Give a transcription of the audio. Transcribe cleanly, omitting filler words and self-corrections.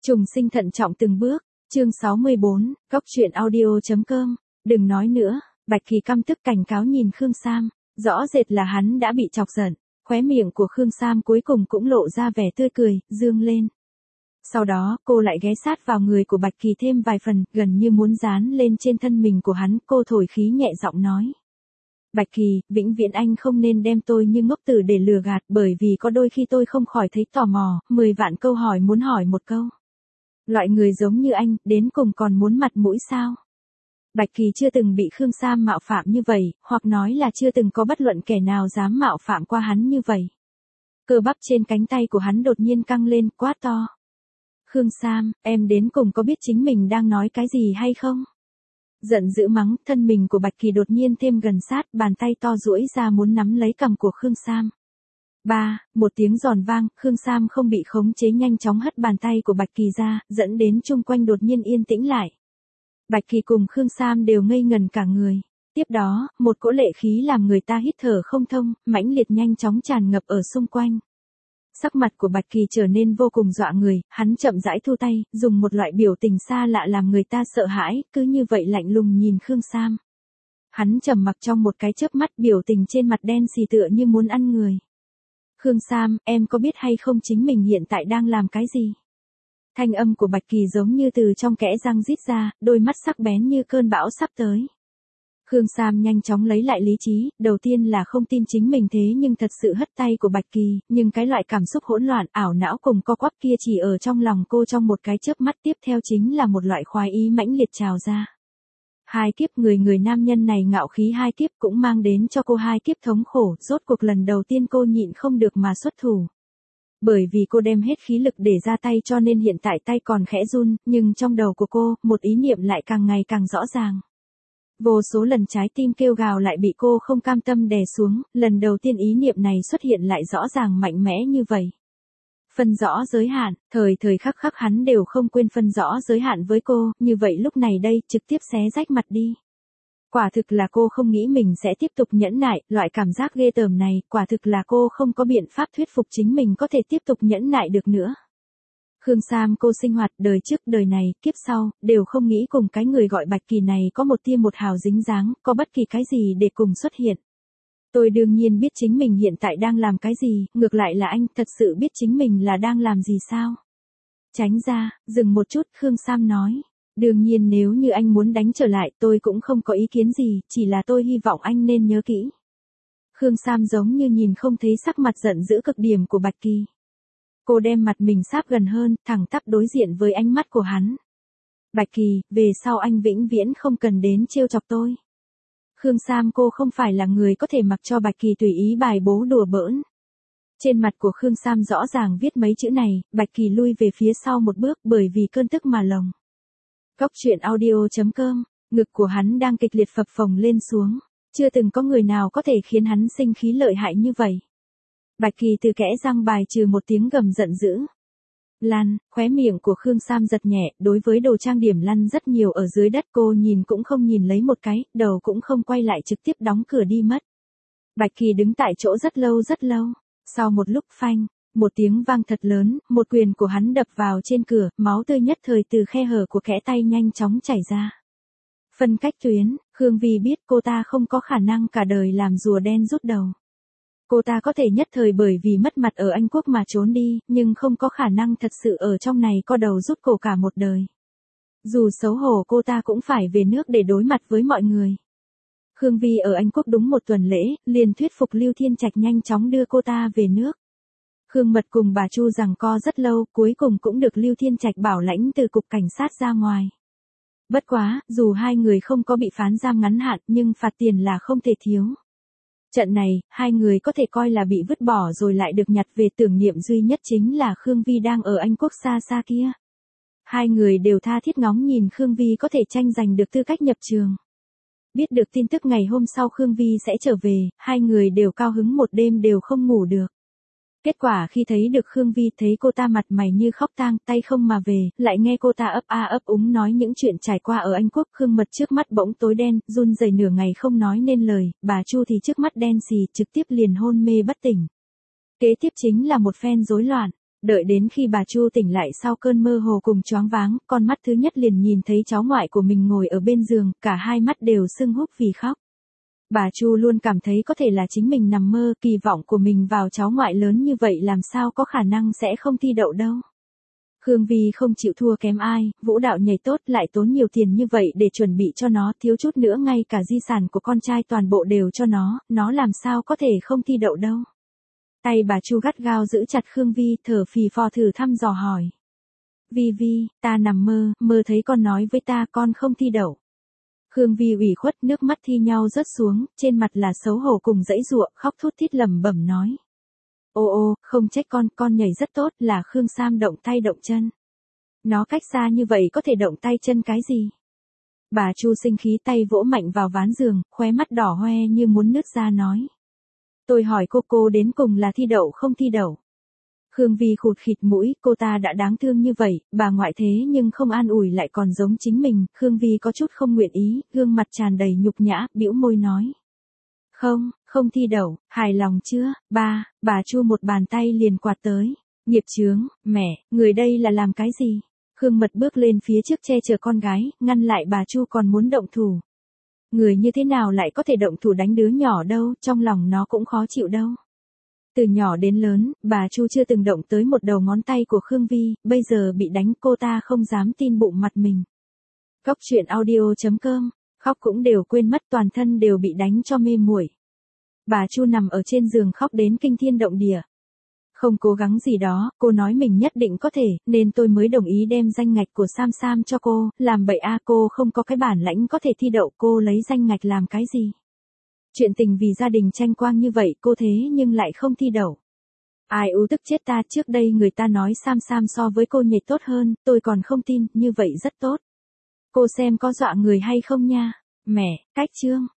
Trùng sinh thận trọng từng bước, chương 64, góc truyện audio.com, đừng nói nữa, Bạch Kỳ căm tức cảnh cáo nhìn Khương Sam, rõ rệt là hắn đã bị chọc giận, khóe miệng của Khương Sam cuối cùng cũng lộ ra vẻ tươi cười, dương lên. Sau đó, cô lại ghé sát vào người của Bạch Kỳ thêm vài phần, gần như muốn dán lên trên thân mình của hắn, cô thổi khí nhẹ giọng nói. Bạch Kỳ, vĩnh viễn anh không nên đem tôi như ngốc tử để lừa gạt, bởi vì có đôi khi tôi không khỏi thấy tò mò, 10 vạn câu hỏi muốn hỏi một câu. Loại người giống như anh, đến cùng còn muốn mặt mũi sao? Bạch Kỳ chưa từng bị Khương Sam mạo phạm như vậy, hoặc nói là chưa từng có bất luận kẻ nào dám mạo phạm qua hắn như vậy. Cơ bắp trên cánh tay của hắn đột nhiên căng lên, quát to. Khương Sam, em đến cùng có biết chính mình đang nói cái gì hay không? Giận dữ mắng, thân mình của Bạch Kỳ đột nhiên thêm gần sát, bàn tay to duỗi ra muốn nắm lấy cằm của Khương Sam. Một tiếng giòn vang, Khương Sam không bị khống chế nhanh chóng hất bàn tay của Bạch Kỳ ra, dẫn đến chung quanh đột nhiên yên tĩnh lại. Bạch Kỳ cùng Khương Sam đều ngây ngần cả người. Tiếp đó, một cỗ lệ khí làm người ta hít thở không thông, mãnh liệt nhanh chóng tràn ngập ở xung quanh. Sắc mặt của Bạch Kỳ trở nên vô cùng dọa người, hắn chậm rãi thu tay, dùng một loại biểu tình xa lạ làm người ta sợ hãi, cứ như vậy lạnh lùng nhìn Khương Sam. Hắn trầm mặc trong một cái chớp mắt, biểu tình trên mặt đen xì tựa như muốn ăn người. Khương Sam, em có biết hay không chính mình hiện tại đang làm cái gì? Thanh âm của Bạch Kỳ giống như từ trong kẽ răng rít ra, đôi mắt sắc bén như cơn bão sắp tới. Khương Sam nhanh chóng lấy lại lý trí, đầu tiên là không tin chính mình thế nhưng thật sự hất tay của Bạch Kỳ, nhưng cái loại cảm xúc hỗn loạn, ảo não cùng co quắp kia chỉ ở trong lòng cô trong một cái chớp mắt, tiếp theo chính là một loại khoái ý mãnh liệt trào ra. Hai kiếp người nam nhân này ngạo khí hai kiếp cũng mang đến cho cô hai kiếp thống khổ, rốt cuộc lần đầu tiên cô nhịn không được mà xuất thủ. Bởi vì cô đem hết khí lực để ra tay cho nên hiện tại tay còn khẽ run, nhưng trong đầu của cô, một ý niệm lại càng ngày càng rõ ràng. Vô số lần trái tim kêu gào lại bị cô không cam tâm đè xuống, lần đầu tiên ý niệm này xuất hiện lại rõ ràng mạnh mẽ như vậy. Phân rõ giới hạn, thời khắc khắc hắn đều không quên phân rõ giới hạn với cô, như vậy lúc này đây, trực tiếp xé rách mặt đi. Quả thực là cô không nghĩ mình sẽ tiếp tục nhẫn nại, loại cảm giác ghê tởm này, quả thực là cô không có biện pháp thuyết phục chính mình có thể tiếp tục nhẫn nại được nữa. Khương Sam cô sinh hoạt đời trước đời này, kiếp sau, đều không nghĩ cùng cái người gọi Bạch Kỳ này có một tia một hào dính dáng, có bất kỳ cái gì để cùng xuất hiện. Tôi đương nhiên biết chính mình hiện tại đang làm cái gì, ngược lại là anh thật sự biết chính mình là đang làm gì sao? Tránh ra, dừng một chút, Khương Sam nói. Đương nhiên nếu như anh muốn đánh trở lại tôi cũng không có ý kiến gì, chỉ là tôi hy vọng anh nên nhớ kỹ. Khương Sam giống như nhìn không thấy sắc mặt giận dữ cực điểm của Bạch Kỳ. Cô đem mặt mình sáp gần hơn, thẳng tắp đối diện với ánh mắt của hắn. Bạch Kỳ, về sau anh vĩnh viễn không cần đến trêu chọc tôi. Khương Sam cô không phải là người có thể mặc cho Bạch Kỳ tùy ý bài bố đùa bỡn. Trên mặt của Khương Sam rõ ràng viết mấy chữ này, Bạch Kỳ lui về phía sau một bước bởi vì cơn tức mà lồng. Góc truyện audio.com, ngực của hắn đang kịch liệt phập phồng lên xuống, chưa từng có người nào có thể khiến hắn sinh khí lợi hại như vậy. Bạch Kỳ từ kẽ răng bài trừ một tiếng gầm giận dữ. Lăn, khóe miệng của Khương Sam giật nhẹ, đối với đồ trang điểm lăn rất nhiều ở dưới đất cô nhìn cũng không nhìn lấy một cái, đầu cũng không quay lại trực tiếp đóng cửa đi mất. Bạch Kỳ đứng tại chỗ rất lâu, sau một lúc phanh. Một tiếng vang thật lớn, một quyền của hắn đập vào trên cửa, máu tươi nhất thời từ khe hở của kẽ tay nhanh chóng chảy ra. Phân cách tuyến, Khương Vi biết cô ta không có khả năng cả đời làm rùa đen rút đầu. Cô ta có thể nhất thời bởi vì mất mặt ở Anh Quốc mà trốn đi, nhưng không có khả năng thật sự ở trong này co đầu rút cổ cả một đời. Dù xấu hổ cô ta cũng phải về nước để đối mặt với mọi người. Khương Vi ở Anh Quốc đúng một tuần lễ, liền thuyết phục Lưu Thiên Trạch nhanh chóng đưa cô ta về nước. Khương Mật cùng bà Chu giằng co rất lâu, cuối cùng cũng được Lưu Thiên Trạch bảo lãnh từ cục cảnh sát ra ngoài. Bất quá, dù hai người không có bị phán giam ngắn hạn, nhưng phạt tiền là không thể thiếu. Trận này, hai người có thể coi là bị vứt bỏ rồi lại được nhặt về, tưởng niệm duy nhất chính là Khương Vi đang ở Anh Quốc xa xa kia. Hai người đều tha thiết ngóng nhìn Khương Vi có thể tranh giành được tư cách nhập trường. Biết được tin tức ngày hôm sau Khương Vi sẽ trở về, hai người đều cao hứng một đêm đều không ngủ được. Kết quả khi thấy được Khương Vi, thấy cô ta mặt mày như khóc tang, tay không mà về, lại nghe cô ta ấp úng nói những chuyện trải qua ở Anh Quốc, Khương Mật trước mắt bỗng tối đen, run rẩy nửa ngày không nói nên lời, bà Chu thì trước mắt đen xì, trực tiếp liền hôn mê bất tỉnh. Kế tiếp chính là một phen rối loạn, Đợi đến khi bà Chu tỉnh lại sau cơn mơ hồ cùng choáng váng, con mắt thứ nhất liền nhìn thấy cháu ngoại của mình ngồi ở bên giường, cả hai mắt đều sưng húp vì khóc. Bà Chu luôn cảm thấy có thể là chính mình nằm mơ, kỳ vọng của mình vào cháu ngoại lớn như vậy làm sao có khả năng sẽ không thi đậu đâu. Khương Vi không chịu thua kém ai, vũ đạo nhảy tốt lại tốn nhiều tiền như vậy để chuẩn bị cho nó, thiếu chút nữa ngay cả di sản của con trai toàn bộ đều cho nó làm sao có thể không thi đậu đâu. Tay bà Chu gắt gao giữ chặt Khương Vi, thở phì phò thử thăm dò hỏi. Vi, ta nằm mơ thấy con nói với ta con không thi đậu. Khương Vi ủy khuất, nước mắt thi nhau rớt xuống, trên mặt là xấu hổ cùng dãy giụa, khóc thút thít lẩm bẩm nói. Ô, không trách con nhảy rất tốt, là Khương Sam động tay động chân. Nó cách xa như vậy có thể động tay chân cái gì? Bà Chu sinh khí tay vỗ mạnh vào ván giường, khóe mắt đỏ hoe như muốn nứt ra nói. Tôi hỏi cô đến cùng là thi đậu không thi đậu? Khương Vi khụt khịt mũi, cô ta đã đáng thương như vậy, bà ngoại thế nhưng không an ủi lại còn giống chính mình, Khương Vi có chút không nguyện ý, gương mặt tràn đầy nhục nhã, bĩu môi nói. Không thi đậu, hài lòng chưa, bà Chu một bàn tay liền quạt tới. Nghiệp chướng, mẹ, người đây là làm cái gì? Khương Mật bước lên phía trước che chở con gái, ngăn lại bà Chu còn muốn động thủ. Người như thế nào lại có thể động thủ đánh đứa nhỏ đâu, trong lòng nó cũng khó chịu đâu. Từ nhỏ đến lớn, bà Chu chưa từng động tới một đầu ngón tay của Khương Vi, bây giờ bị đánh cô ta không dám tin bụng mặt mình. Cóc truyện audio.com, khóc cũng đều quên mất, toàn thân đều bị đánh cho mê muội. Bà Chu nằm ở trên giường khóc đến kinh thiên động địa. Không cố gắng gì đó, cô nói mình nhất định có thể, nên tôi mới đồng ý đem danh ngạch của Sam cho cô, làm bậy cô không có cái bản lãnh có thể thi đậu, cô lấy danh ngạch làm cái gì? Chuyện tình vì gia đình tranh quang như vậy cô thế nhưng lại không thi đậu. Ai tức chết ta, trước đây người ta nói Sam so với cô nhảy tốt hơn, tôi còn không tin, như vậy rất tốt. Cô xem có dọa người hay không nha. Mẹ, cách chương.